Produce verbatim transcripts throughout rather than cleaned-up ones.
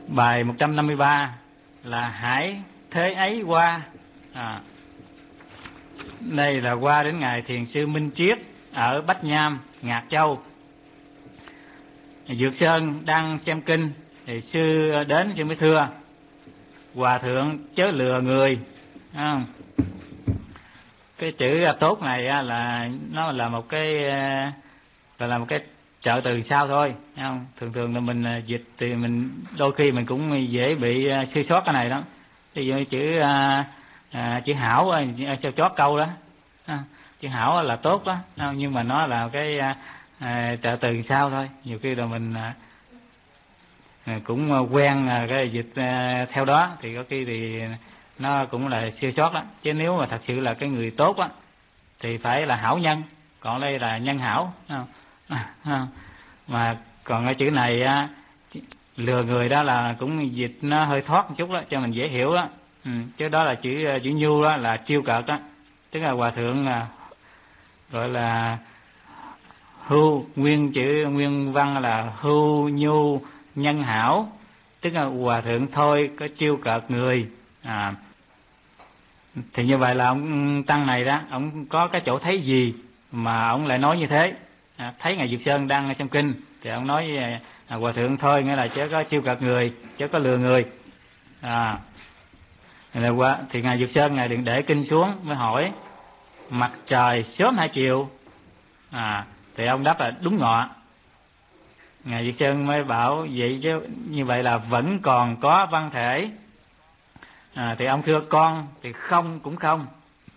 Bài một trăm năm mươi ba là hãy thế ấy qua. À, đây là qua đến ngài thiền sư Minh Triết ở Bách Nham, Ngạc Châu. Dược Sơn đang xem kinh thì sư đến sư mới thưa: hòa thượng chớ lừa người. À, cái chữ tốt này là nó là một cái là, là một cái trợ từ sau thôi, không? Thường thường là mình dịch thì mình đôi khi mình cũng dễ bị sai sót cái này đó. Ví dụ chữ à, à, chữ hảo sao chót câu đó, à, chữ hảo là tốt đó, nhưng mà nó là cái à, trợ từ sau thôi. Nhiều khi là mình à, cũng quen cái dịch à, theo đó thì có khi thì nó cũng là sai sót đó. Chứ nếu mà thật sự là cái người tốt á thì phải là hảo nhân, còn đây là nhân hảo, không? À, mà còn cái chữ này á, lừa người đó là cũng dịch nó hơi thoát một chút đó cho mình dễ hiểu đó. Ừ, chứ đó là chữ chữ nhu đó là trêu cợt đó, tức là hòa thượng là gọi là hưu, nguyên chữ nguyên văn là hưu nhu nhân hảo, tức là hòa thượng thôi có trêu cợt người. À, thì như vậy là ông tăng này đó, ông có cái chỗ thấy gì mà ông lại nói như thế? À, thấy ngài Dược Sơn đang xem kinh thì ông nói à, hòa thượng thôi nghĩa là chớ có trêu cợt người, chớ có lừa người. À, là qua thì ngài Dược Sơn ngài đừng để kinh xuống mới hỏi mặt trời sớm hay chiều? À, thì ông đáp là đúng ngọ. Ngài Dược Sơn mới bảo vậy chứ như vậy là vẫn còn có văn thể. À, thì ông thưa con thì không cũng không.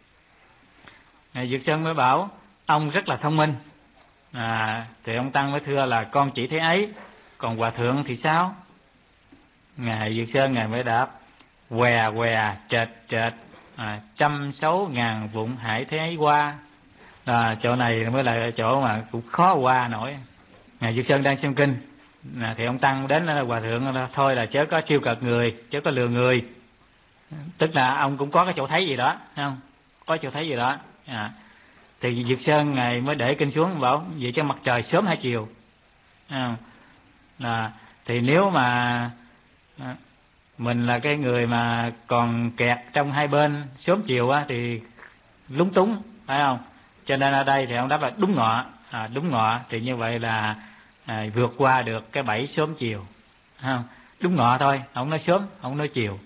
Ngài Dược Sơn mới bảo ông rất là thông minh. À, thì ông tăng mới thưa là con chỉ thế ấy, còn hòa thượng thì sao? Ngài Dược Sơn ngài mới đáp què què chệch chệch à, trăm sáu ngàn vụng hãy thế ấy qua. À, chỗ này mới là chỗ mà cũng khó qua nổi. Ngài Dược Sơn đang xem kinh à, thì ông tăng đến là hòa thượng là, thôi là chớ có trêu cợt người, chớ có lừa người, tức là ông cũng có cái chỗ thấy gì đó, không? Có chỗ thấy gì đó. À, thì Dược Sơn ngài mới để kinh xuống bảo vậy cho mặt trời sớm hay chiều? À, là thì nếu mà à, mình là cái người mà còn kẹt trong hai bên sớm chiều á thì lúng túng, phải không? Cho nên ở đây thì ông đáp là đúng ngọ. À, đúng ngọ thì như vậy là à, vượt qua được cái bẫy sớm chiều, không? Đúng ngọ thôi, không nói sớm, không nói chiều.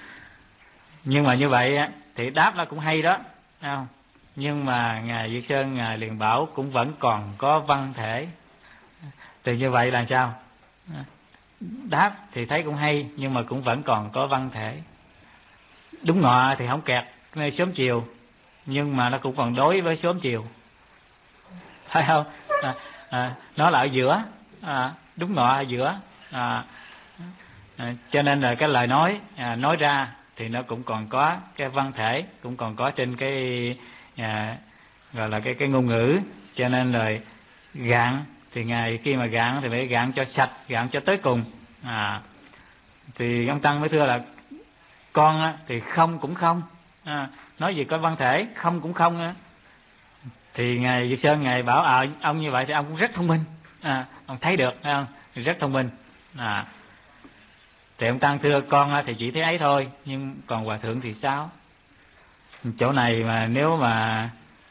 Nhưng mà như vậy á, thì đáp là cũng hay đó, không? Nhưng mà ngài Dược Sơn ngài liền bảo cũng vẫn còn có văn thể. Thì như vậy là sao? Đáp thì thấy cũng hay nhưng mà cũng vẫn còn có văn thể. Đúng ngọ thì không kẹt nơi sớm chiều, nhưng mà nó cũng còn đối với sớm chiều, phải không? À, à, nó là ở giữa, à, đúng ngọ ở giữa. À, à, cho nên là cái lời nói à, nói ra thì nó cũng còn có cái văn thể, cũng còn có trên cái à, gọi là cái cái ngôn ngữ. Cho nên là gạn thì ngài khi mà gạn thì phải gạn cho sạch, gạn cho tới cùng. À, thì ông tăng mới thưa là con á, thì không cũng không. À, nói gì có văn thể, không cũng không á. Thì ngài Dược Sơn ngài bảo à, ông như vậy thì ông cũng rất thông minh. À, ông thấy được, thấy không? Rất thông minh. À, thì ông tăng thưa con thì chỉ thế ấy thôi, nhưng còn hòa thượng thì sao? Chỗ này mà nếu mà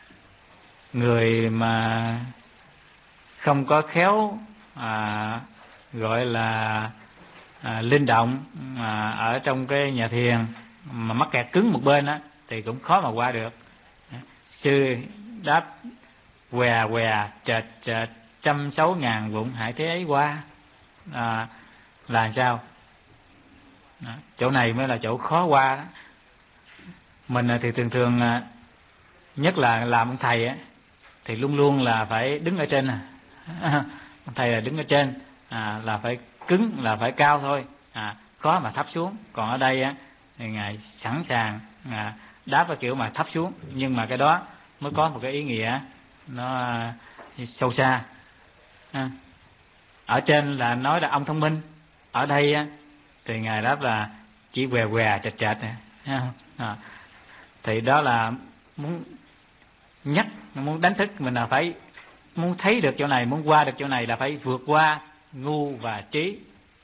người mà không có khéo à, gọi là à, linh động à, ở trong cái nhà thiền mà mắc kẹt cứng một bên á thì cũng khó mà qua được. Sư đáp què què chệch chệch trăm sáu ngàn vụng hãy thế ấy qua. À, là sao? Đó, chỗ này mới là chỗ khó qua đó. Mình thì thường thường nhất là làm ông thầy á thì luôn luôn là phải đứng ở trên. À, ông thầy là đứng ở trên, à, là phải cứng, là phải cao thôi, à, khó mà thấp xuống. Còn ở đây á thì ngài sẵn sàng à, đáp cái kiểu mà thấp xuống, nhưng mà cái đó mới có một cái ý nghĩa nó sâu xa. À, ở trên là nói là ông thông minh, ở đây á thì ngài đáp là chỉ què què chệch chệch này. À, thì đó là muốn nhắc, muốn đánh thức mình là phải muốn thấy được chỗ này, muốn qua được chỗ này là phải vượt qua ngu và trí.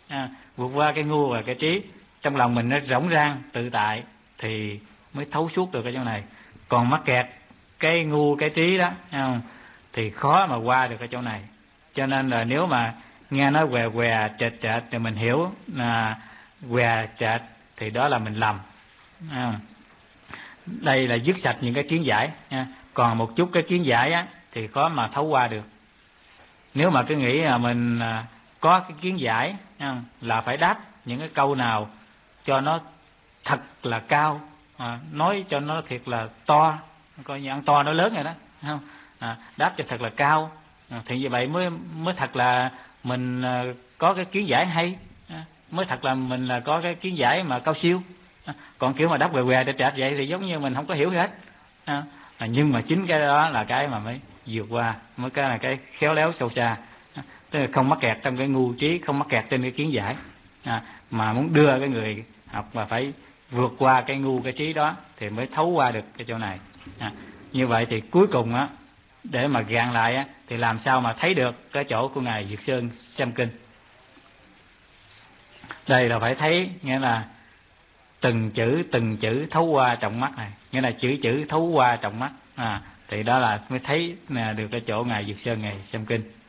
à, vượt qua cái ngu và cái trí, trong lòng mình nó rỗng rang tự tại thì mới thấu suốt được cái chỗ này. Còn mắc kẹt cái ngu cái trí đó, không, thì khó mà qua được cái chỗ này. Cho nên là nếu mà nghe nói què què trệt trệt thì mình hiểu là què trệt thì đó là mình lầm. Không? Đây là dứt sạch những cái kiến giải nha. Còn một chút cái kiến giải á, thì khó mà thấu qua được. Nếu mà cứ nghĩ là mình có cái kiến giải nha, là phải đáp những cái câu nào cho nó thật là cao, à, nói cho nó thiệt là to, coi như ăn to nó lớn rồi đó, không? À, đáp cho thật là cao, à, thì như vậy mới mới thật là mình à, có cái kiến giải hay, à, mới thật là mình là có cái kiến giải mà cao siêu. À, còn kiểu mà đáp què què trệt trệt vậy thì giống như mình không có hiểu gì hết. À, à, nhưng mà chính cái đó là cái mà mới vượt qua, mới cái là cái khéo léo sâu xa. À, tức là không mắc kẹt trong cái ngu trí, không mắc kẹt trên cái kiến giải, à, mà muốn đưa cái người học mà phải vượt qua cái ngu cái trí đó thì mới thấu qua được cái chỗ này. À, như vậy thì cuối cùng á, để mà gạn lại á, thì làm sao mà thấy được cái chỗ của ngài Dược Sơn xem kinh. Đây là phải thấy, nghĩa là từng chữ từng chữ thấu qua trọng mắt này, nghĩa là chữ chữ thấu qua trọng mắt, à, thì đó là mới thấy được cái chỗ ngài Dược Sơn ngài xem kinh.